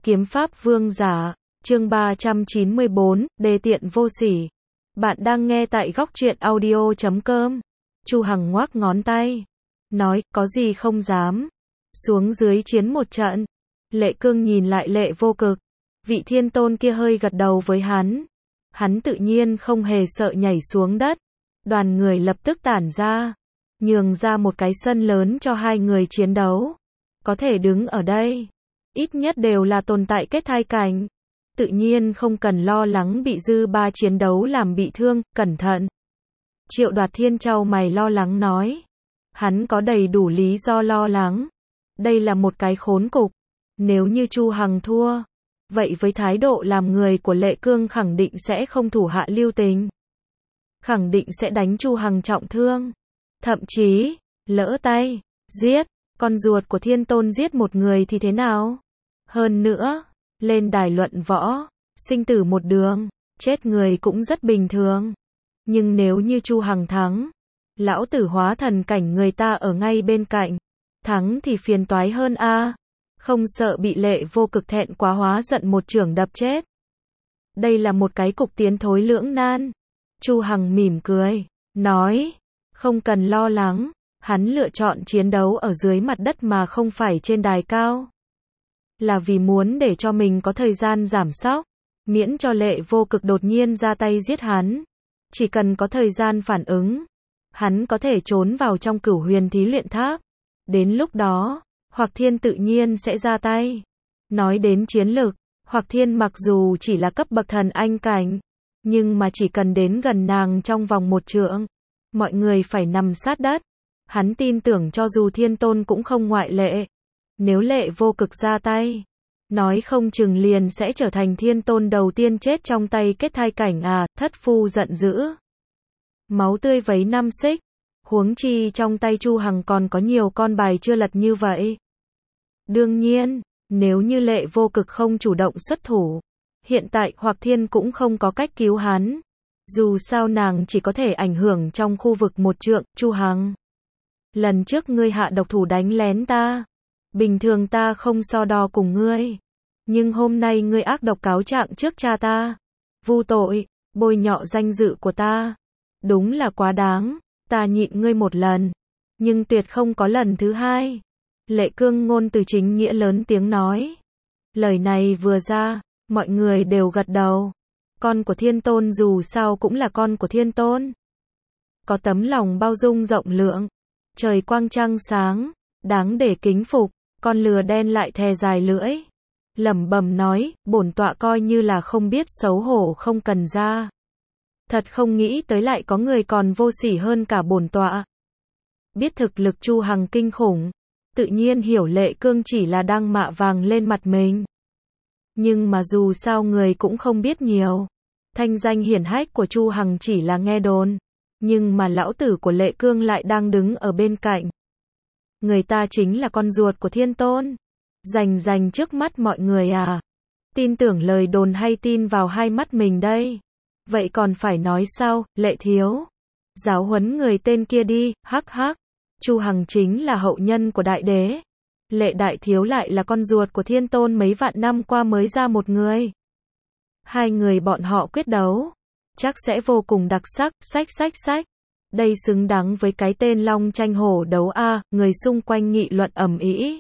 Kiếm pháp vương giả, chương 394, đề tiện vô sỉ. Bạn đang nghe tại góc truyện audio.com. Chu Hằng ngoác ngón tay, nói, có gì không dám. Xuống dưới chiến một trận. Lệ Cương nhìn lại Lệ Vô Cực. Vị thiên tôn kia hơi gật đầu với hắn. Hắn tự nhiên không hề sợ nhảy xuống đất. Đoàn người lập tức tản ra, nhường ra một cái sân lớn cho hai người chiến đấu. Có thể đứng ở đây, ít nhất đều là tồn tại kết thai cảnh. Tự nhiên không cần lo lắng bị dư ba chiến đấu làm bị thương, cẩn thận. Triệu Đoạt Thiên chau mày lo lắng nói. Hắn có đầy đủ lý do lo lắng. Đây là một cái khốn cục. Nếu như Chu Hằng thua, vậy với thái độ làm người của Lệ Cương khẳng định sẽ không thủ hạ lưu tình. Khẳng định sẽ đánh Chu Hằng trọng thương. Thậm chí, lỡ tay, giết. Con ruột của thiên tôn giết một người thì thế nào? Hơn nữa, lên đài luận võ, sinh tử một đường, chết người cũng rất bình thường. Nhưng nếu như Chu Hằng thắng, lão tử hóa thần cảnh người ta ở ngay bên cạnh, thắng thì phiền toái hơn a. Không sợ bị Lệ Vô Cực thẹn quá hóa giận một chưởng đập chết. Đây là một cái cục tiến thối lưỡng nan. Chu Hằng mỉm cười, nói, không cần lo lắng. Hắn lựa chọn chiến đấu ở dưới mặt đất mà không phải trên đài cao. Là vì muốn để cho mình có thời gian giảm sóc, miễn cho Lệ Vô Cực đột nhiên ra tay giết hắn. Chỉ cần có thời gian phản ứng, hắn có thể trốn vào trong Cửu Huyền Thí Luyện Tháp. Đến lúc đó, Hoặc Thiên tự nhiên sẽ ra tay. Nói đến chiến lực, Hoặc Thiên mặc dù chỉ là cấp bậc thần anh cảnh, nhưng mà chỉ cần đến gần nàng trong vòng một trượng, mọi người phải nằm sát đất. Hắn tin tưởng cho dù thiên tôn cũng không ngoại lệ. Nếu Lệ Vô Cực ra tay, nói không chừng liền sẽ trở thành thiên tôn đầu tiên chết trong tay kết thai cảnh à, thất phu giận dữ. Máu tươi vấy năm xích, huống chi trong tay Chu Hằng còn có nhiều con bài chưa lật như vậy. Đương nhiên, nếu như Lệ Vô Cực không chủ động xuất thủ, hiện tại Hoặc Thiên cũng không có cách cứu hắn. Dù sao nàng chỉ có thể ảnh hưởng trong khu vực một trượng. Chu Hằng, lần trước ngươi hạ độc thủ đánh lén ta, bình thường ta không so đo cùng ngươi, nhưng hôm nay ngươi ác độc cáo trạng trước cha ta, vu tội, bôi nhọ danh dự của ta, đúng là quá đáng. Ta nhịn ngươi một lần, nhưng tuyệt không có lần thứ hai. Lệ Cương ngôn từ chính nghĩa lớn tiếng nói. Lời này vừa ra, mọi người đều gật đầu. Con của thiên tôn dù sao cũng là con của thiên tôn, có tấm lòng bao dung rộng lượng, trời quang trăng sáng, đáng để kính phục. Con lừa đen lại thè dài lưỡi, lẩm bẩm nói, bổn tọa coi như là không biết xấu hổ không cần ra. Thật không nghĩ tới lại có người còn vô sỉ hơn cả bổn tọa. Biết thực lực Chu Hằng kinh khủng, tự nhiên hiểu Lệ Cương chỉ là đang mạ vàng lên mặt mình. Nhưng mà dù sao người cũng không biết nhiều. Thanh danh hiển hách của Chu Hằng chỉ là nghe đồn, nhưng mà lão tử của Lệ Cương lại đang đứng ở bên cạnh. Người ta chính là con ruột của thiên tôn. Rành trước mắt mọi người à? Tin tưởng lời đồn hay tin vào hai mắt mình đây? Vậy còn phải nói sao, Lệ thiếu? Giáo huấn người tên kia đi, hắc hắc. Chu Hằng chính là hậu nhân của đại đế. Lệ đại thiếu lại là con ruột của thiên tôn mấy vạn năm qua mới ra một người. Hai người bọn họ quyết đấu, chắc sẽ vô cùng đặc sắc, sách. Đây xứng đáng với cái tên long tranh hổ đấu a, người xung quanh nghị luận ầm ĩ.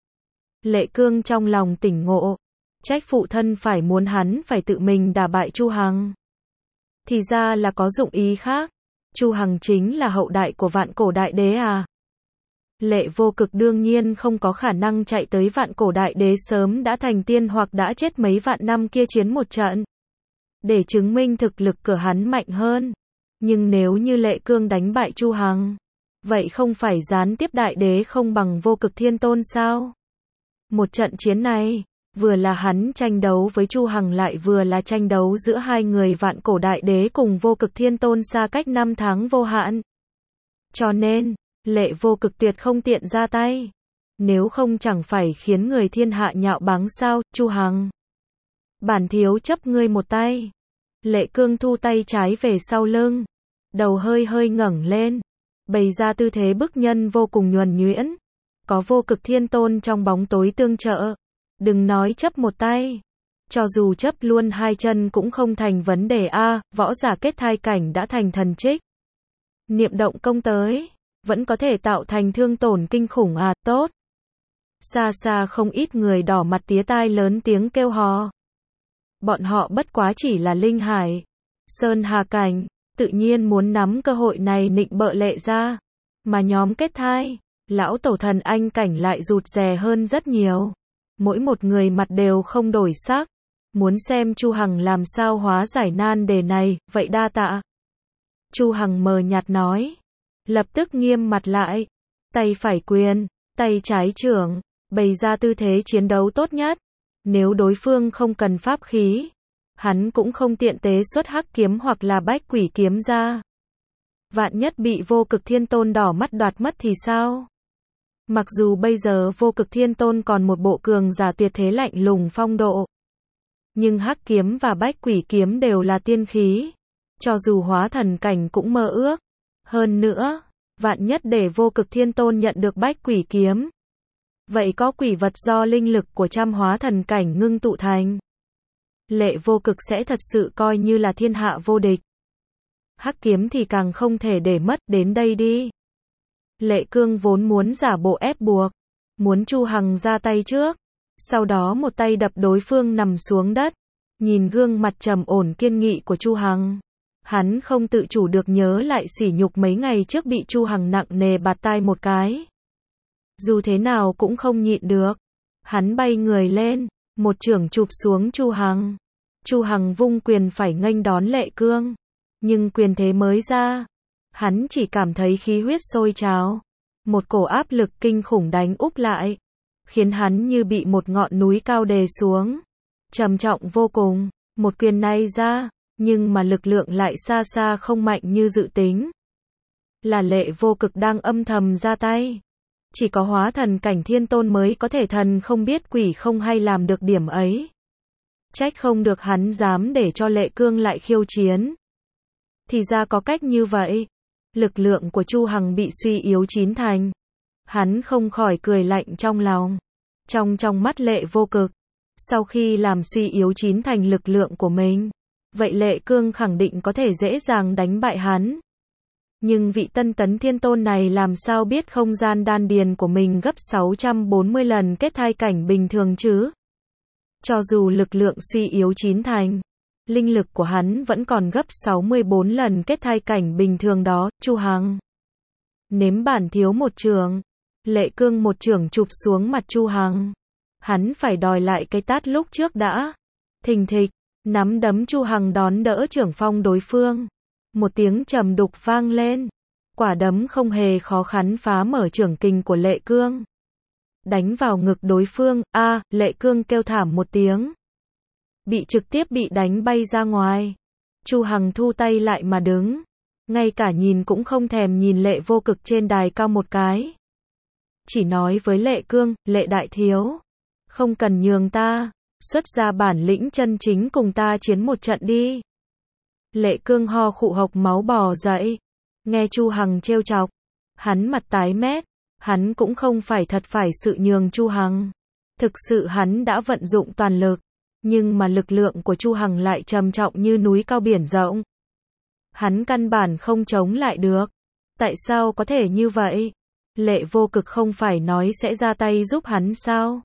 Lệ Cương trong lòng tỉnh ngộ, trách phụ thân phải muốn hắn phải tự mình đả bại Chu Hằng. Thì ra là có dụng ý khác. Chu Hằng chính là hậu đại của vạn cổ đại đế à? Lệ Vô Cực đương nhiên không có khả năng chạy tới vạn cổ đại đế sớm đã thành tiên hoặc đã chết mấy vạn năm kia chiến một trận, để chứng minh thực lực của hắn mạnh hơn. Nhưng nếu như Lệ Cương đánh bại Chu Hằng, vậy không phải gián tiếp đại đế không bằng Vô Cực thiên tôn sao? Một trận chiến này, vừa là hắn tranh đấu với Chu Hằng lại vừa là tranh đấu giữa hai người vạn cổ đại đế cùng Vô Cực thiên tôn xa cách năm tháng vô hạn. Cho nên, Lệ Vô Cực tuyệt không tiện ra tay. Nếu không chẳng phải khiến người thiên hạ nhạo báng sao. Chu Hằng, bản thiếu chấp ngươi một tay. Lệ Cương thu tay trái về sau lưng, đầu hơi ngẩng lên, bày ra tư thế bức nhân vô cùng nhuần nhuyễn. Có Vô Cực thiên tôn trong bóng tối tương trợ, Đừng nói chấp một tay. Cho dù chấp luôn hai chân cũng không thành vấn đề a, võ giả kết thai cảnh đã thành thần trích. Niệm động công tới, vẫn có thể tạo thành thương tổn kinh khủng à, tốt. Xa xa không ít người đỏ mặt tía tai lớn tiếng kêu hò. Bọn họ bất quá chỉ là linh hải, sơn hà cảnh, tự nhiên muốn nắm cơ hội này nịnh bợ lệ ra. Mà nhóm kết thai, lão tổ thần anh cảnh lại rụt rè hơn rất nhiều. Mỗi một người mặt đều không đổi sắc. Muốn xem Chu Hằng làm sao hóa giải nan đề này, vậy đa tạ. Chu Hằng mờ nhạt nói. Lập tức nghiêm mặt lại. Tay phải quyền, tay trái chưởng, bày ra tư thế chiến đấu tốt nhất. Nếu đối phương không cần pháp khí, hắn cũng không tiện tế xuất hắc kiếm hoặc là bách quỷ kiếm ra. Vạn nhất bị vô cực thiên tôn đỏ mắt đoạt mất thì sao? Mặc dù bây giờ vô cực thiên tôn còn một bộ cường giả tuyệt thế lạnh lùng phong độ. Nhưng hắc kiếm và bách quỷ kiếm đều là tiên khí. Cho dù hóa thần cảnh cũng mơ ước. Hơn nữa, vạn nhất để vô cực thiên tôn nhận được bách quỷ kiếm. Vậy có quỷ vật do linh lực của trăm hóa thần cảnh ngưng tụ thành. Lệ vô cực sẽ thật sự coi như là thiên hạ vô địch. Hắc kiếm thì càng không thể để mất, đến đây đi. Lệ Cương vốn muốn giả bộ ép buộc. Muốn Chu Hằng ra tay trước. Sau đó một tay đập đối phương nằm xuống đất. Nhìn gương mặt trầm ổn kiên nghị của Chu Hằng. Hắn không tự chủ được nhớ lại sỉ nhục mấy ngày trước bị Chu Hằng nặng nề bạt tai một cái. Dù thế nào cũng không nhịn được. Hắn bay người lên, một chưởng chụp xuống Chu Hằng. Chu Hằng vung quyền phải nghênh đón Lệ Cương. Nhưng quyền thế mới ra, hắn chỉ cảm thấy khí huyết sôi trào. Một cổ áp lực kinh khủng đánh úp lại. Khiến hắn như bị một ngọn núi cao đè xuống. Trầm trọng vô cùng, một quyền này ra, nhưng mà lực lượng lại xa xa không mạnh như dự tính. Là Lệ vô cực đang âm thầm ra tay. Chỉ có hóa thần cảnh thiên tôn mới có thể thần không biết quỷ không hay làm được điểm ấy. Trách không được hắn dám để cho Lệ Cương lại khiêu chiến. Thì ra có cách như vậy. Lực lượng của Chu Hằng bị suy yếu chín thành. Hắn không khỏi cười lạnh trong lòng. Trong mắt Lệ vô cực. Sau khi làm suy yếu chín thành lực lượng của mình. Vậy Lệ Cương khẳng định có thể dễ dàng đánh bại hắn. Nhưng vị tân tấn thiên tôn này làm sao biết không gian đan điền của mình gấp 640 lần kết thai cảnh bình thường chứ? Cho dù lực lượng suy yếu chín thành, linh lực của hắn vẫn còn gấp 64 lần kết thai cảnh bình thường đó. Chu Hằng nếm bản thiếu một chưởng. Lệ Cương một chưởng chụp xuống mặt Chu Hằng. Hắn phải đòi lại cái tát lúc trước đã. Thình thịch, nắm đấm Chu Hằng đón đỡ chưởng phong đối phương. Một tiếng trầm đục vang lên. Quả đấm không hề khó khăn phá mở chưởng kình của Lệ Cương. Đánh vào ngực đối phương, Lệ Cương kêu thảm một tiếng. Trực tiếp bị đánh bay ra ngoài. Chu Hằng thu tay lại mà đứng. Ngay cả nhìn cũng không thèm nhìn Lệ vô cực trên đài cao một cái. Chỉ nói với Lệ Cương, Lệ đại thiếu. Không cần nhường ta, xuất ra bản lĩnh chân chính cùng ta chiến một trận đi. Lệ Cương ho khụ hộc máu bò dậy. Nghe Chu Hằng trêu chọc. Hắn mặt tái mét. Hắn cũng không phải thật phải sự nhường Chu Hằng. Thực sự hắn đã vận dụng toàn lực. Nhưng mà lực lượng của Chu Hằng lại trầm trọng như núi cao biển rộng. Hắn căn bản không chống lại được. Tại sao có thể như vậy? Lệ vô cực không phải nói sẽ ra tay giúp hắn sao?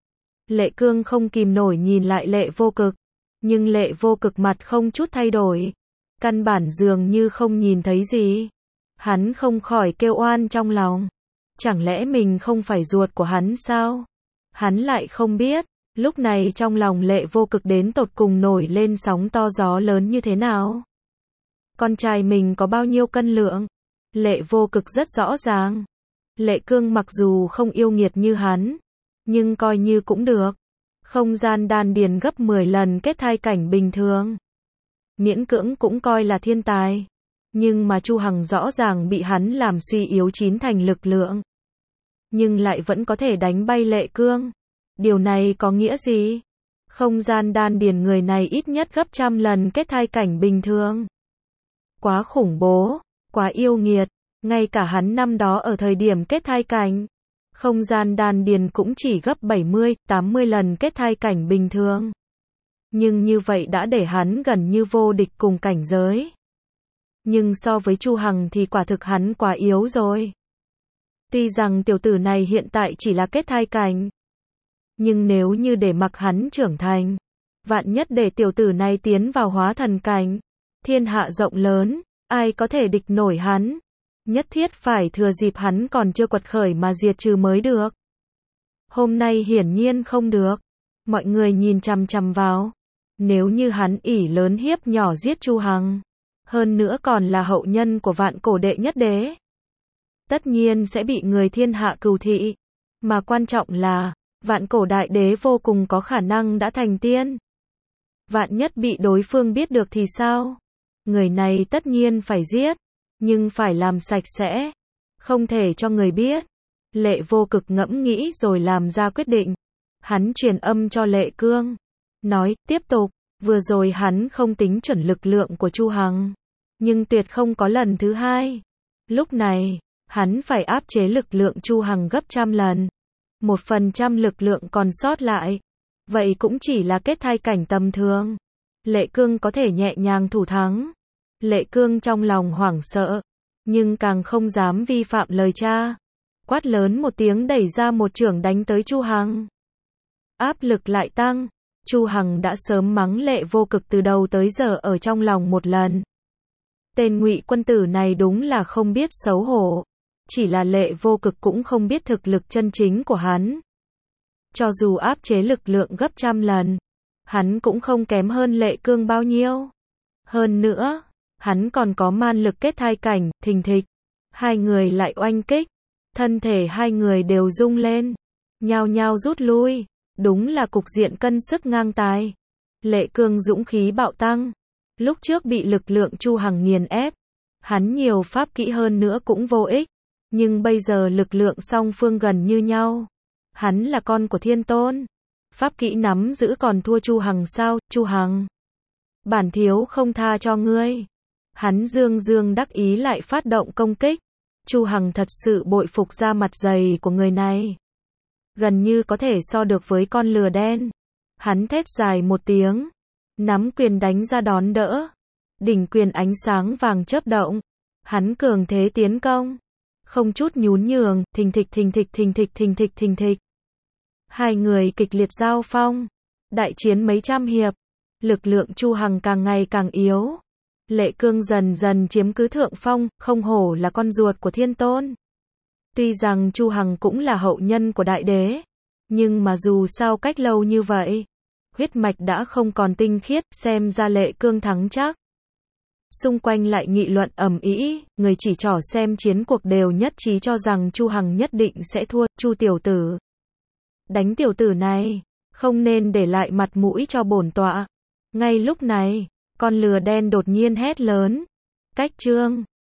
Lệ Cương không kìm nổi nhìn lại Lệ vô cực. Nhưng Lệ vô cực mặt không chút thay đổi. Căn bản dường như không nhìn thấy gì. Hắn không khỏi kêu oan trong lòng. Chẳng lẽ mình không phải ruột của hắn sao? Hắn lại không biết. Lúc này trong lòng Lệ vô cực đến tột cùng nổi lên sóng to gió lớn như thế nào? Con trai mình có bao nhiêu cân lượng? Lệ vô cực rất rõ ràng. Lệ Cương mặc dù không yêu nghiệt như hắn, nhưng coi như cũng được. Không gian đan điền gấp 10 lần kết thai cảnh bình thường. Miễn cưỡng cũng coi là thiên tài. Nhưng mà Chu Hằng rõ ràng bị hắn làm suy yếu chín thành lực lượng. Nhưng lại vẫn có thể đánh bay Lệ Cương. Điều này có nghĩa gì? Không gian đan điền người này ít nhất gấp trăm lần kết thai cảnh bình thường. Quá khủng bố, quá yêu nghiệt. Ngay cả hắn năm đó ở thời điểm kết thai cảnh, Không gian đan điền cũng chỉ gấp 70, 80 lần kết thai cảnh bình thường. Nhưng như vậy đã để hắn gần như vô địch cùng cảnh giới. Nhưng so với Chu Hằng thì quả thực hắn quá yếu rồi. Tuy rằng tiểu tử này hiện tại chỉ là kết thai cảnh, nhưng nếu như để mặc hắn trưởng thành, vạn nhất để tiểu tử này tiến vào hóa thần cảnh, thiên hạ rộng lớn, ai có thể địch nổi hắn? Nhất thiết phải thừa dịp hắn còn chưa quật khởi mà diệt trừ mới được. Hôm nay hiển nhiên không được. Mọi người nhìn chằm chằm vào. Nếu như hắn ỷ lớn hiếp nhỏ giết Chu Hằng, hơn nữa còn là hậu nhân của vạn cổ đệ nhất đế, tất nhiên sẽ bị người thiên hạ cừu thị. Mà quan trọng là, vạn cổ đại đế vô cùng có khả năng đã thành tiên. Vạn nhất bị đối phương biết được thì sao? Người này tất nhiên phải giết, nhưng phải làm sạch sẽ, không thể cho người biết. Lệ Vô Cực ngẫm nghĩ rồi làm ra quyết định. Hắn truyền âm cho Lệ Cương, nói, tiếp tục, vừa rồi hắn không tính chuẩn lực lượng của Chu Hằng, nhưng tuyệt không có lần thứ hai. Lúc này, hắn phải áp chế lực lượng Chu Hằng gấp trăm lần. 1% lực lượng còn sót lại, vậy cũng chỉ là kết thai cảnh tầm thường. Lệ Cương có thể nhẹ nhàng thủ thắng. Lệ Cương trong lòng hoảng sợ, nhưng càng không dám vi phạm lời cha. Quát lớn một tiếng đẩy ra một chưởng đánh tới Chu Hằng. Áp lực lại tăng, Chu Hằng đã sớm mắng Lệ Vô Cực từ đầu tới giờ ở trong lòng một lần. Tên Ngụy quân tử này đúng là không biết xấu hổ. Chỉ là Lệ Vô Cực cũng không biết thực lực chân chính của hắn. Cho dù áp chế lực lượng gấp trăm lần, hắn cũng không kém hơn Lệ Cương bao nhiêu. Hơn nữa, hắn còn có man lực kết thai cảnh, thình thịch. Hai người lại oanh kích. Thân thể hai người đều rung lên. Nhao nhao rút lui. Đúng là cục diện cân sức ngang tài. Lệ Cương dũng khí bạo tăng. Lúc trước bị lực lượng Chu Hằng nghiền ép. Hắn nhiều pháp kỹ hơn nữa cũng vô ích. Nhưng bây giờ lực lượng song phương gần như nhau. Hắn là con của Thiên Tôn. Pháp kỹ nắm giữ còn thua Chu Hằng sao? Chu Hằng, bản thiếu không tha cho ngươi. Hắn dương dương đắc ý lại phát động công kích. Chu Hằng thật sự bội phục da mặt dày của người này. Gần như có thể so được với con lừa đen. Hắn thét dài một tiếng, nắm quyền đánh ra đón đỡ. Đỉnh quyền ánh sáng vàng chớp động. Hắn cường thế tiến công, không chút nhún nhường, thình thịch thình thịch thình thịch thình thịch thình thịch. Hai người kịch liệt giao phong, đại chiến mấy trăm hiệp, lực lượng Chu Hằng càng ngày càng yếu. Lệ Cương dần dần chiếm cứ thượng phong, không hổ là con ruột của Thiên Tôn. Tuy rằng Chu Hằng cũng là hậu nhân của đại đế, nhưng mà dù sao cách lâu như vậy, huyết mạch đã không còn tinh khiết, xem ra Lệ Cương thắng chắc. Xung quanh lại nghị luận ầm ĩ, người chỉ trỏ xem chiến cuộc đều nhất trí cho rằng Chu Hằng nhất định sẽ thua. Chu tiểu tử, đánh tiểu tử này, không nên để lại mặt mũi cho bổn tọa. Ngay lúc này, con lừa đen đột nhiên hét lớn, cách chương